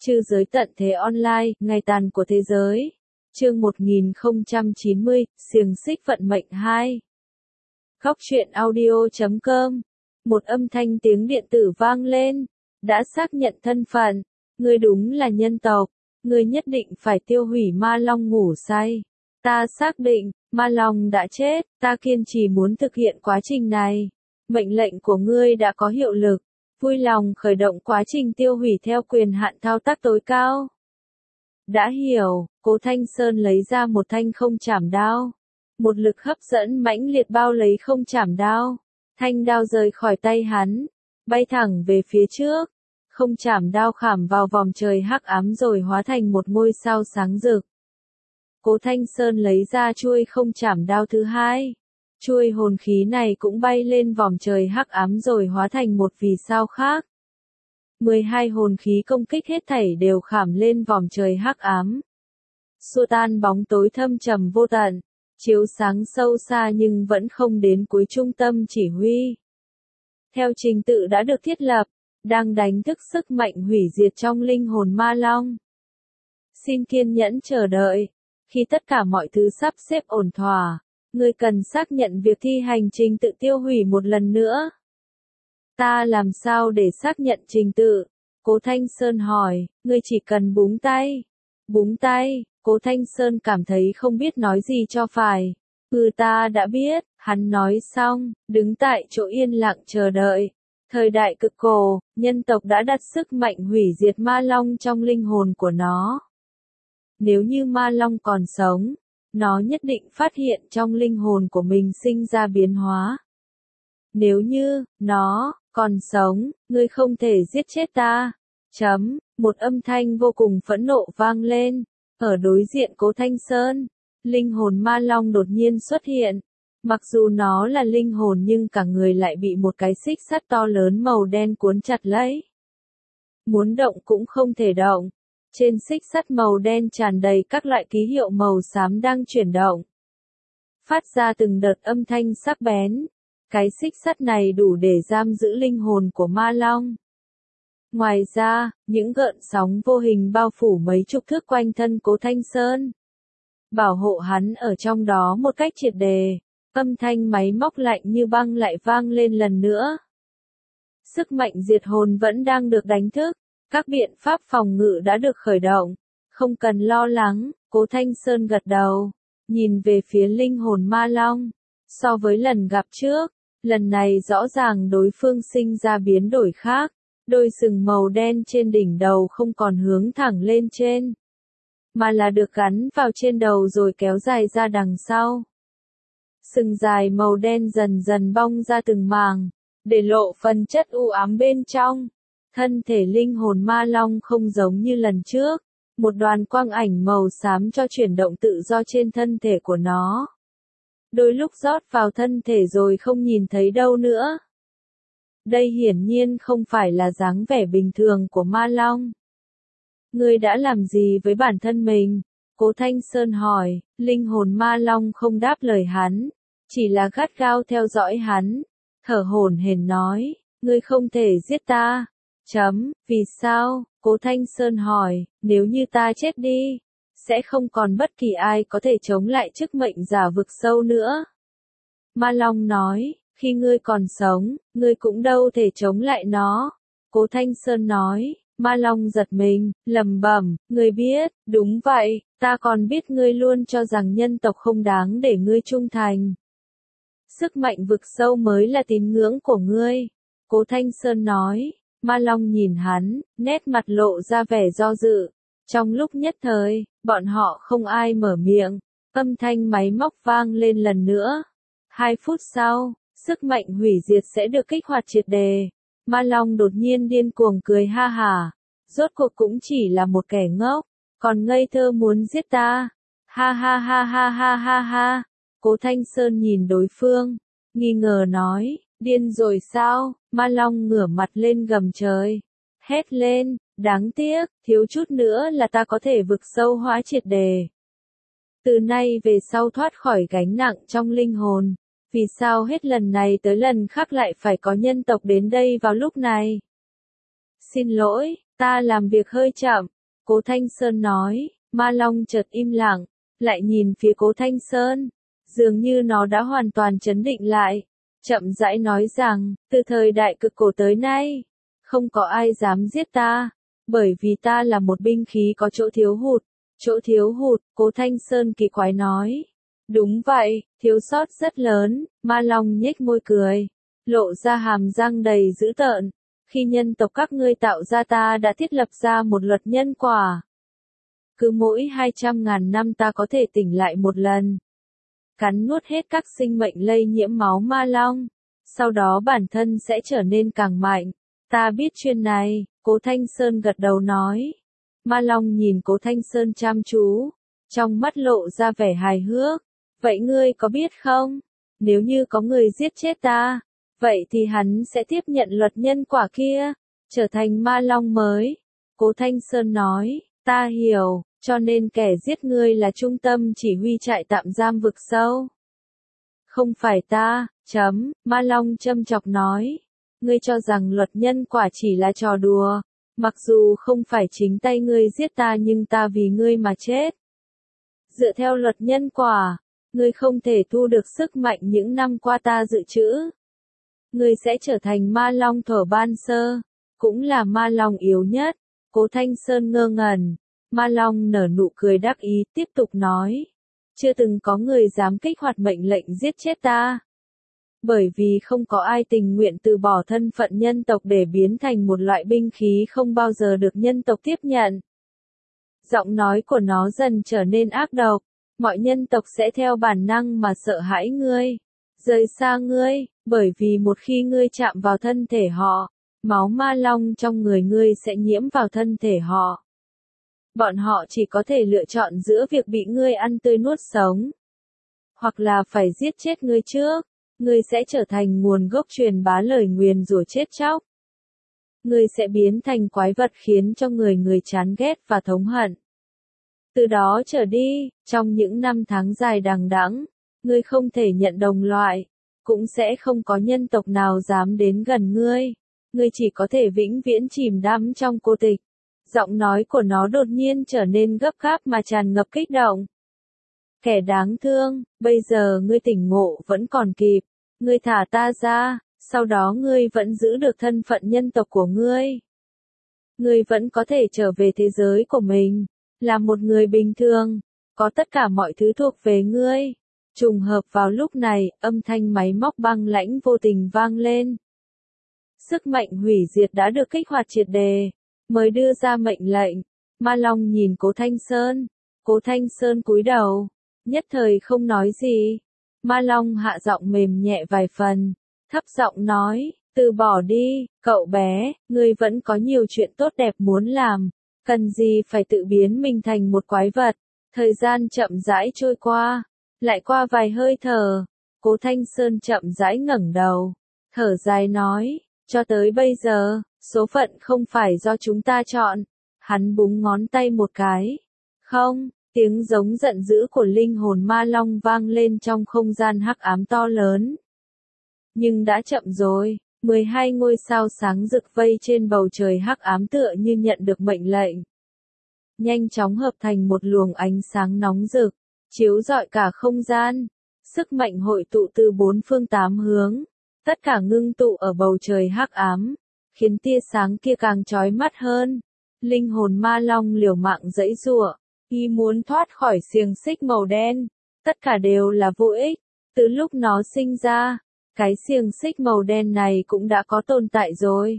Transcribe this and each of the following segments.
Trư giới tận thế online, ngày tàn của thế giới. Chương 1090, xiềng xích vận mệnh 2. Góc truyện audio.com. Một âm thanh tiếng điện tử vang lên. Đã xác nhận thân phận. Ngươi đúng là nhân tộc. Ngươi nhất định phải tiêu hủy ma long ngủ say. Ta xác định, ma long đã chết. Ta kiên trì muốn thực hiện quá trình này. Mệnh lệnh của ngươi đã có hiệu lực. Vui lòng khởi động quá trình tiêu hủy theo quyền hạn thao tác tối cao. Đã hiểu, Cố Thanh Sơn lấy ra một thanh không chảm đao. Một lực hấp dẫn mãnh liệt bao lấy không chảm đao. Thanh đao rời khỏi tay hắn, bay thẳng về phía trước. Không chảm đao khảm vào vòng trời hắc ám rồi hóa thành một ngôi sao sáng rực. Cố Thanh Sơn lấy ra chuôi không chảm đao thứ hai. Chuôi hồn khí này cũng bay lên vòng trời hắc ám rồi hóa thành một vì sao khác. 12 hồn khí công kích hết thảy đều khảm lên vòng trời hắc ám. Xua tan bóng tối thâm trầm vô tận, chiếu sáng sâu xa nhưng vẫn không đến cuối trung tâm chỉ huy. Theo trình tự đã được thiết lập, đang đánh thức sức mạnh hủy diệt trong linh hồn ma long. Xin kiên nhẫn chờ đợi, khi tất cả mọi thứ sắp xếp ổn thỏa. Ngươi cần xác nhận việc thi hành trình tự tiêu hủy một lần nữa. Ta làm sao để xác nhận trình tự? Cố Thanh Sơn hỏi, ngươi chỉ cần búng tay. Búng tay, Cố Thanh Sơn cảm thấy không biết nói gì cho phải. Ta đã biết, hắn nói xong, đứng tại chỗ yên lặng chờ đợi. Thời đại cực cổ, nhân tộc đã đặt sức mạnh hủy diệt ma long trong linh hồn của nó. Nếu như ma long còn sống, nó nhất định phát hiện trong linh hồn của mình sinh ra biến hóa. Nếu như, nó, còn sống, ngươi không thể giết chết ta. Một âm thanh vô cùng phẫn nộ vang lên. Ở đối diện Cố Thanh Sơn, linh hồn ma long đột nhiên xuất hiện. Mặc dù nó là linh hồn nhưng cả người lại bị một cái xích sắt to lớn màu đen cuốn chặt lấy. Muốn động cũng không thể động. Trên xích sắt màu đen tràn đầy các loại ký hiệu màu xám đang chuyển động. Phát ra từng đợt âm thanh sắc bén. Cái xích sắt này đủ để giam giữ linh hồn của ma long. Ngoài ra, những gợn sóng vô hình bao phủ mấy chục thước quanh thân Cố Thanh Sơn. Bảo hộ hắn ở trong đó một cách triệt đề. Âm thanh máy móc lạnh như băng lại vang lên lần nữa. Sức mạnh diệt hồn vẫn đang được đánh thức. Các biện pháp phòng ngự đã được khởi động. Không cần lo lắng, Cố Thanh Sơn gật đầu. Nhìn về phía linh hồn ma long. So với lần gặp trước, lần này rõ ràng đối phương sinh ra biến đổi khác. Đôi sừng màu đen trên đỉnh đầu không còn hướng thẳng lên trên, mà là được gắn vào trên đầu rồi kéo dài ra đằng sau. Sừng dài màu đen dần dần bong ra từng màng, để lộ phần chất u ám bên trong. Thân thể linh hồn ma long không giống như lần trước, một đoàn quang ảnh màu xám cho chuyển động tự do trên thân thể của nó. Đôi lúc rót vào thân thể rồi không nhìn thấy đâu nữa. Đây hiển nhiên không phải là dáng vẻ bình thường của ma long. Ngươi đã làm gì với bản thân mình? Cố Thanh Sơn hỏi. Linh hồn ma long không đáp lời hắn, chỉ là gắt gao theo dõi hắn, thở hổn hển nói, ngươi không thể giết ta. Vì sao? Cố Thanh Sơn hỏi, nếu như ta chết đi, sẽ không còn bất kỳ ai có thể chống lại chức mệnh giả vực sâu nữa. Ma long nói, khi ngươi còn sống, ngươi cũng đâu thể chống lại nó. Cố Thanh Sơn nói, ma long giật mình, lẩm bẩm, ngươi biết, đúng vậy, ta còn biết ngươi luôn cho rằng nhân tộc không đáng để ngươi trung thành. Sức mạnh vực sâu mới là tín ngưỡng của ngươi. Cố Thanh Sơn nói, ma long nhìn hắn, nét mặt lộ ra vẻ do dự. Trong lúc nhất thời, bọn họ không ai mở miệng, âm thanh máy móc vang lên lần nữa. 2 phút sau, sức mạnh hủy diệt sẽ được kích hoạt triệt đề. Ma long đột nhiên điên cuồng cười ha hả. Rốt cuộc cũng chỉ là một kẻ ngốc, còn ngây thơ muốn giết ta. Ha ha ha ha ha ha ha. Cố Thanh Sơn nhìn đối phương, nghi ngờ nói, điên rồi sao? Ma long ngửa mặt lên gầm trời, hét lên, đáng tiếc, thiếu chút nữa là ta có thể vực sâu hóa triệt đề. Từ nay về sau thoát khỏi gánh nặng trong linh hồn. Vì sao hết lần này tới lần khác lại phải có nhân tộc đến đây vào lúc này? Xin lỗi, Ta làm việc hơi chậm, Cố Thanh Sơn nói. Ma Long chợt im lặng, lại nhìn phía Cố Thanh Sơn. Dường như nó đã hoàn toàn trấn định lại. Chậm rãi nói rằng, từ thời đại cực cổ tới nay, không có ai dám giết ta, bởi vì ta là một binh khí có chỗ thiếu hụt. Chỗ thiếu hụt, Cố Thanh Sơn kỳ quái nói. Đúng vậy, thiếu sót rất lớn, Ma Long nhếch môi cười, lộ ra hàm răng đầy dữ tợn. Khi nhân tộc các ngươi tạo ra ta đã thiết lập ra một luật nhân quả. Cứ mỗi 200.000 năm ta có thể tỉnh lại một lần. Cắn nuốt hết các sinh mệnh lây nhiễm máu Ma Long. Sau đó bản thân sẽ trở nên càng mạnh. Ta biết chuyện này, Cố Thanh Sơn gật đầu nói. Ma Long nhìn Cố Thanh Sơn chăm chú. Trong mắt lộ ra vẻ hài hước. Vậy ngươi có biết không? Nếu như có người giết chết ta, vậy thì hắn sẽ tiếp nhận luật nhân quả kia, trở thành Ma Long mới. Cố Thanh Sơn nói, ta hiểu, cho nên kẻ giết ngươi là trung tâm chỉ huy trại tạm giam vực sâu. Không phải ta, Ma Long châm chọc nói. Ngươi cho rằng luật nhân quả chỉ là trò đùa, mặc dù không phải chính tay ngươi giết ta nhưng ta vì ngươi mà chết. Dựa theo luật nhân quả, ngươi không thể thu được sức mạnh những năm qua ta dự trữ. Ngươi sẽ trở thành Ma Long thuở ban sơ, cũng là Ma Long yếu nhất. Cố Thanh Sơn ngơ ngẩn. Ma Long nở nụ cười đắc ý, tiếp tục nói. Chưa từng có người dám kích hoạt mệnh lệnh giết chết ta. Bởi vì không có ai tình nguyện từ bỏ thân phận nhân tộc để biến thành một loại binh khí không bao giờ được nhân tộc tiếp nhận. Giọng nói của nó dần trở nên ác độc. Mọi nhân tộc sẽ theo bản năng mà sợ hãi ngươi, rời xa ngươi, bởi vì một khi ngươi chạm vào thân thể họ, máu Ma Long trong người ngươi sẽ nhiễm vào thân thể họ. Bọn họ chỉ có thể lựa chọn giữa việc bị ngươi ăn tươi nuốt sống, hoặc là phải giết chết ngươi trước. Ngươi sẽ trở thành nguồn gốc truyền bá lời nguyền rủa chết chóc. Ngươi sẽ biến thành quái vật khiến cho người chán ghét và thống hận. Từ đó trở đi, trong những năm tháng dài đằng đẵng, ngươi không thể nhận đồng loại, cũng sẽ không có nhân tộc nào dám đến gần ngươi. Ngươi chỉ có thể vĩnh viễn chìm đắm trong cô tịch. Giọng nói của nó đột nhiên trở nên gấp gáp mà tràn ngập kích động. Kẻ đáng thương, bây giờ ngươi tỉnh ngộ vẫn còn kịp. Ngươi thả ta ra, sau đó ngươi vẫn giữ được thân phận nhân tộc của ngươi. Ngươi vẫn có thể trở về thế giới của mình, là một người bình thường, có tất cả mọi thứ thuộc về ngươi. Trùng hợp vào lúc này, âm thanh máy móc băng lãnh vô tình vang lên. Sức mạnh hủy diệt đã được kích hoạt triệt đề, mới đưa ra mệnh lệnh. Ma Long nhìn Cố Thanh Sơn. Cố Thanh Sơn cúi đầu, nhất thời không nói gì. Ma Long hạ giọng mềm nhẹ vài phần, thấp giọng nói, từ bỏ đi, cậu bé, ngươi vẫn có nhiều chuyện tốt đẹp muốn làm, cần gì phải tự biến mình thành một quái vật. Thời gian chậm rãi trôi qua, lại qua vài hơi thở, Cố Thanh Sơn chậm rãi ngẩng đầu, thở dài nói, cho tới bây giờ, số phận không phải do chúng ta chọn. Hắn búng ngón tay một cái. Không. Tiếng giống giận dữ của linh hồn Ma Long vang lên trong không gian hắc ám to lớn. Nhưng đã chậm rồi, 12 ngôi sao sáng rực vây trên bầu trời hắc ám tựa như nhận được mệnh lệnh. Nhanh chóng hợp thành một luồng ánh sáng nóng rực, chiếu rọi cả không gian. Sức mạnh hội tụ từ bốn phương tám hướng, tất cả ngưng tụ ở bầu trời hắc ám, khiến tia sáng kia càng chói mắt hơn. Linh hồn Ma Long liều mạng giãy giụa. Y muốn thoát khỏi xiềng xích màu đen, tất cả đều là vô ích. Từ lúc nó sinh ra, cái xiềng xích màu đen này cũng đã có tồn tại rồi.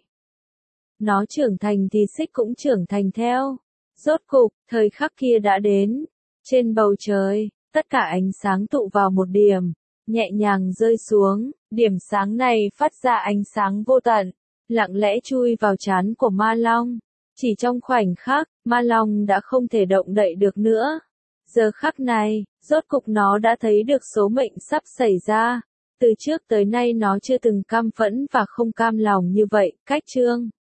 Nó trưởng thành thì xích cũng trưởng thành theo. Rốt cục, thời khắc kia đã đến. Trên bầu trời, tất cả ánh sáng tụ vào một điểm, nhẹ nhàng rơi xuống. Điểm sáng này phát ra ánh sáng vô tận, lặng lẽ chui vào trán của Ma Long. Chỉ trong khoảnh khắc, Ma Long đã không thể động đậy được nữa. Giờ khắc này, rốt cục nó đã thấy được số mệnh sắp xảy ra. Từ trước tới nay nó chưa từng cam phẫn và không cam lòng như vậy. Cách chương